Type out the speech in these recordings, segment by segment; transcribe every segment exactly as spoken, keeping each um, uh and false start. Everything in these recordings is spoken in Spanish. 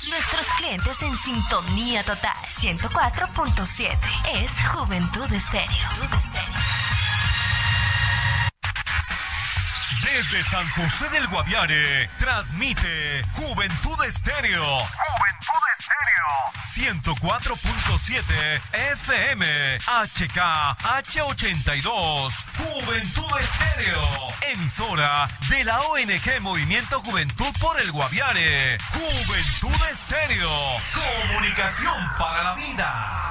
Nuestros clientes en sintonía total. ciento cuatro punto siete. Es Juventud Estéreo. Desde San José del Guaviare, transmite Juventud Estéreo. Juventud Estéreo. ciento cuatro punto siete F M. H K H ochenta y dos. Juventud Estéreo. Emisora de la O N G Movimiento Juventud por el Guaviare. Juventud Estéreo. Comunicación para la vida.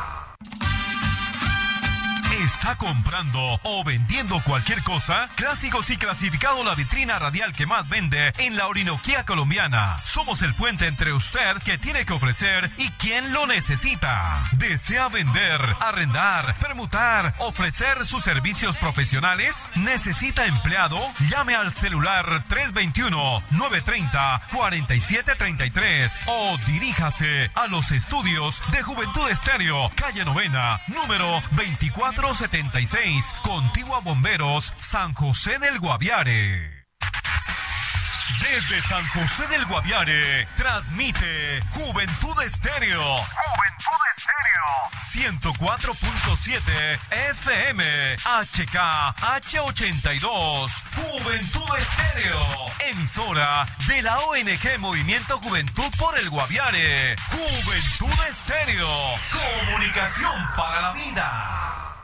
¿Está comprando o vendiendo cualquier cosa? Clásicos y Clasificado, la vitrina radial que más vende en la Orinoquía colombiana. Somos el puente entre usted que tiene que ofrecer y quien lo necesita. ¿Desea vender, arrendar, permutar, ofrecer sus servicios profesionales? ¿Necesita empleado? Llame al celular tres dos uno, nueve tres cero, cuatro siete tres tres o diríjase a los estudios de Juventud Estéreo, calle Novena, número veinticuatro setenta y seis, contigua Bomberos, San José del Guaviare. Desde San José del Guaviare, transmite Juventud Estéreo. Juventud Estéreo. ciento cuatro punto siete F M. H K H ochenta y dos. Juventud Estéreo. Emisora de la O N G Movimiento Juventud por el Guaviare. Juventud Estéreo. Comunicación para la vida.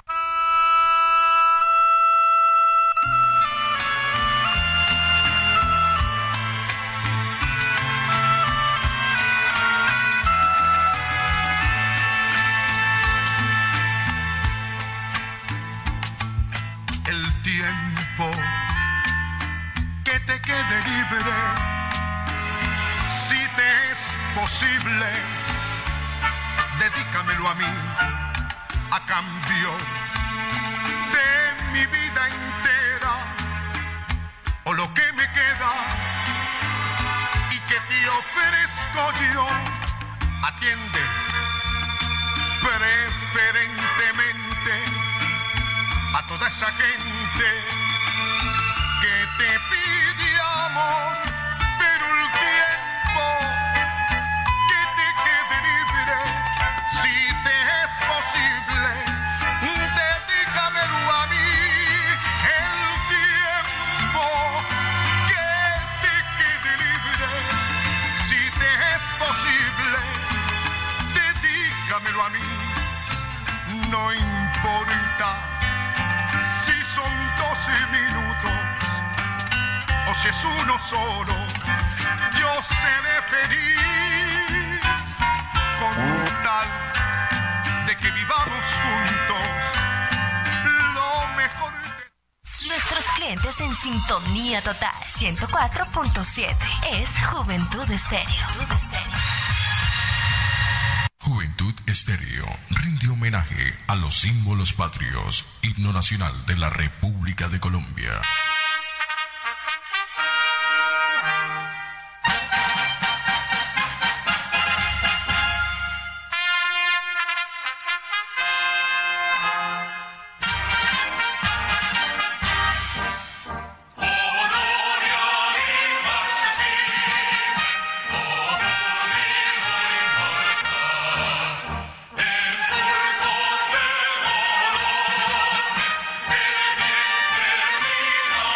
Que te quede libre, si te es posible, dedícamelo a mí, a cambio de mi vida entera, o lo que me queda, y que te ofrezco yo. Atiende preferentemente a toda esa gente que te pide amor, pero el tiempo que te quede libre, si te es posible, dedícamelo a mí. El tiempo que te quede libre, si te es posible, dedícamelo a mí. No importa si son doce minutos o si es uno solo, yo seré feliz con tal de que vivamos juntos lo mejor de... Nuestros clientes en sintonía total. ciento cuatro punto siete. Es Juventud Estéreo. Juventud Estéreo rinde homenaje a los símbolos patrios, himno nacional de la República de Colombia. Termina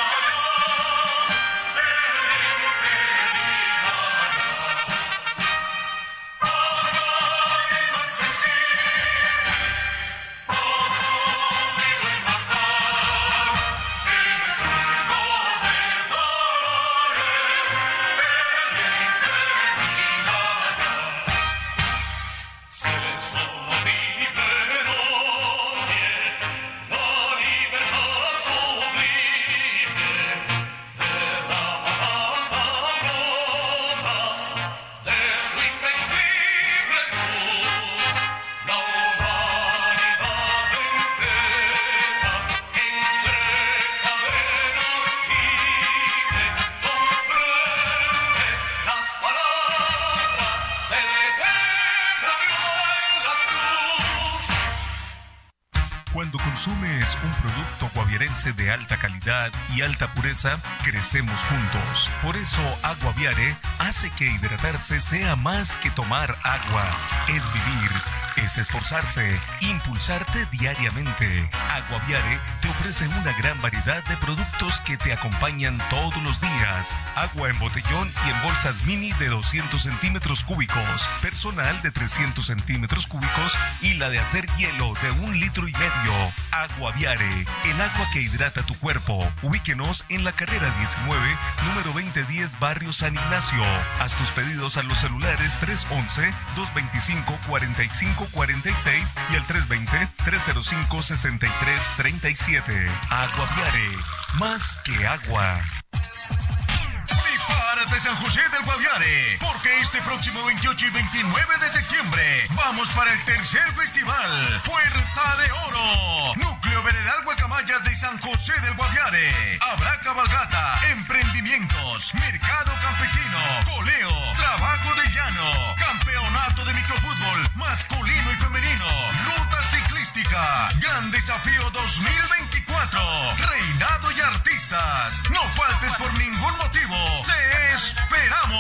Cuando consumes un producto guaviarense de alta calidad y alta pureza, crecemos juntos. Por eso Agua Viare hace que hidratarse sea más que tomar agua. Es vivir, es esforzarse, impulsarte diariamente. Agua Viare te ofrece una gran variedad de productos que te acompañan todos los días. Agua en botellón y en bolsas mini de doscientos centímetros cúbicos, personal de trescientos centímetros cúbicos y la de hacer hielo de un litro y medio. Agua Viare, el agua que hidrata tu cuerpo. Ubíquenos en la carrera diecinueve, número veinte diez, barrio San Ignacio. Haz tus pedidos a los celulares tres once, dos veinticinco, cuarenta y cinco cuarenta y seis y al tres veinte, tres cero cinco, sesenta y tres treinta y siete. Agua Viare, más que agua. Prepárate, San José del Guaviare, porque este próximo veintiocho y veintinueve de septiembre vamos para el tercer festival Puerta de Oro, núcleo veredal Guacamayas de San José del Guaviare. Habrá cabalgata, emprendimientos, mercado campesino, coleo, trabajo de llano, campeonato de microfútbol masculino y femenino, ruta ciclística, gran desafío dos mil veinticuatro, reinado y artistas. No faltes por ningún motivo. ¡Te esperamos!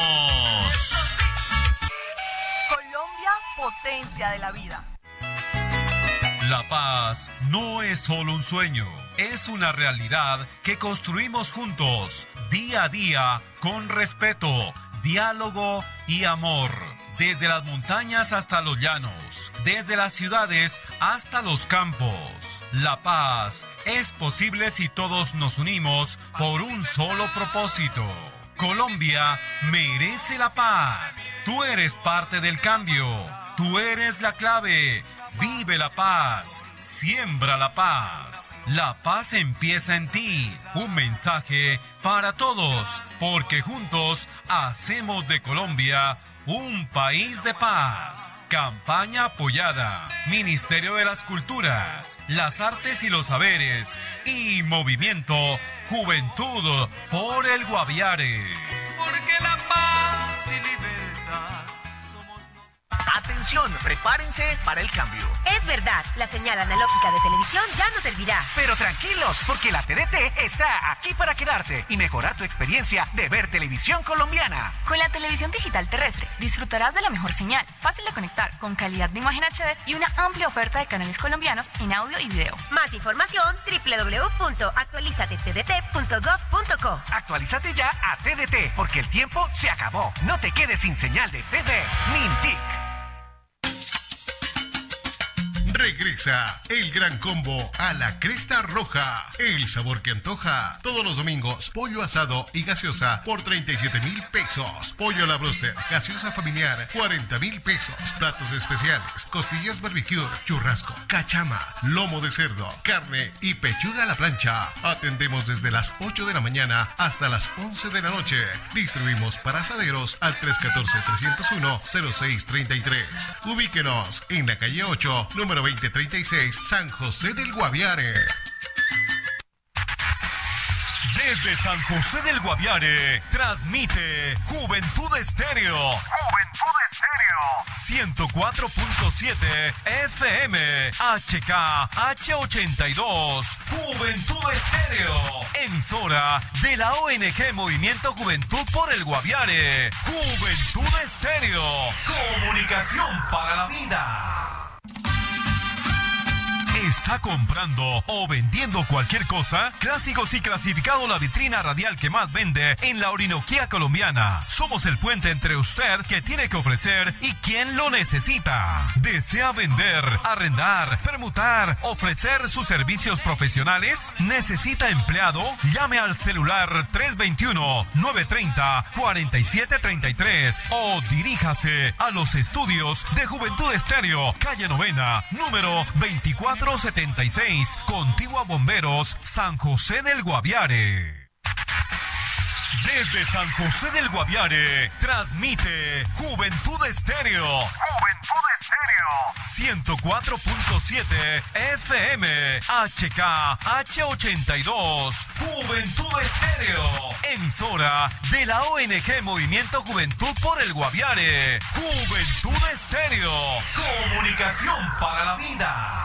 Colombia, potencia de la vida. La paz no es solo un sueño, es una realidad que construimos juntos, día a día, con respeto, diálogo y amor. Desde las montañas hasta los llanos, desde las ciudades hasta los campos. La paz es posible si todos nos unimos por un solo propósito. Colombia merece la paz. Tú eres parte del cambio. Tú eres la clave. Vive la paz. Siembra la paz. La paz empieza en ti. Un mensaje para todos, porque juntos hacemos de Colombia un país de paz. Campaña apoyada. Ministerio de las Culturas, las Artes y los Saberes y Movimiento Juventud por el Guaviare. Porque la paz y libertad somos nosotros. Atención, prepárense para el cambio. Es verdad, la señal analógica de televisión ya no servirá. Pero tranquilos, porque la T D T está aquí para quedarse y mejorar tu experiencia de ver televisión colombiana. Con la televisión digital terrestre disfrutarás de la mejor señal, fácil de conectar, con calidad de imagen H D y una amplia oferta de canales colombianos en audio y video. Más información, doble u doble u doble u punto actualizate t d t punto gov punto co. Actualízate ya a T D T, porque el tiempo se acabó. No te quedes sin señal de T V ni T I C. Regresa el gran combo a la Cresta Roja. El sabor que antoja. Todos los domingos, pollo asado y gaseosa por treinta y siete mil pesos. Pollo a la broster, gaseosa familiar, cuarenta mil pesos. Platos especiales, costillas barbecue, churrasco, cachama, lomo de cerdo, carne y pechuga a la plancha. Atendemos desde las ocho de la mañana hasta las once de la noche. Distribuimos para asaderos al tres uno cuatro, tres cero uno, cero seis tres tres. Ubíquenos en la calle ocho, número veinte treinta y seis, San José del Guaviare. Desde San José del Guaviare, transmite Juventud Estéreo. Juventud Estéreo. ciento cuatro punto siete F M, H K H ochenta y dos. Juventud Estéreo. Emisora de la O N G Movimiento Juventud por el Guaviare. Juventud Estéreo. Comunicación para la vida. ¿Está comprando o vendiendo cualquier cosa? Clásicos y Clasificado, la vitrina radial que más vende en la Orinoquía colombiana. Somos el puente entre usted que tiene que ofrecer y quien lo necesita. ¿Desea vender, arrendar, permutar, ofrecer sus servicios profesionales? ¿Necesita empleado? Llame al celular tres dos uno, nueve tres cero, cuatro siete tres tres o diríjase a los estudios de Juventud Estéreo, calle Novena, número veinticuatro setenta y seis, contigua Bomberos, San José del Guaviare. Desde San José del Guaviare, transmite Juventud Estéreo. Juventud Estéreo. ciento cuatro punto siete F M, H K H ochenta y dos. Juventud Estéreo. Emisora de la O N G Movimiento Juventud por el Guaviare. Juventud Estéreo. Comunicación para la vida.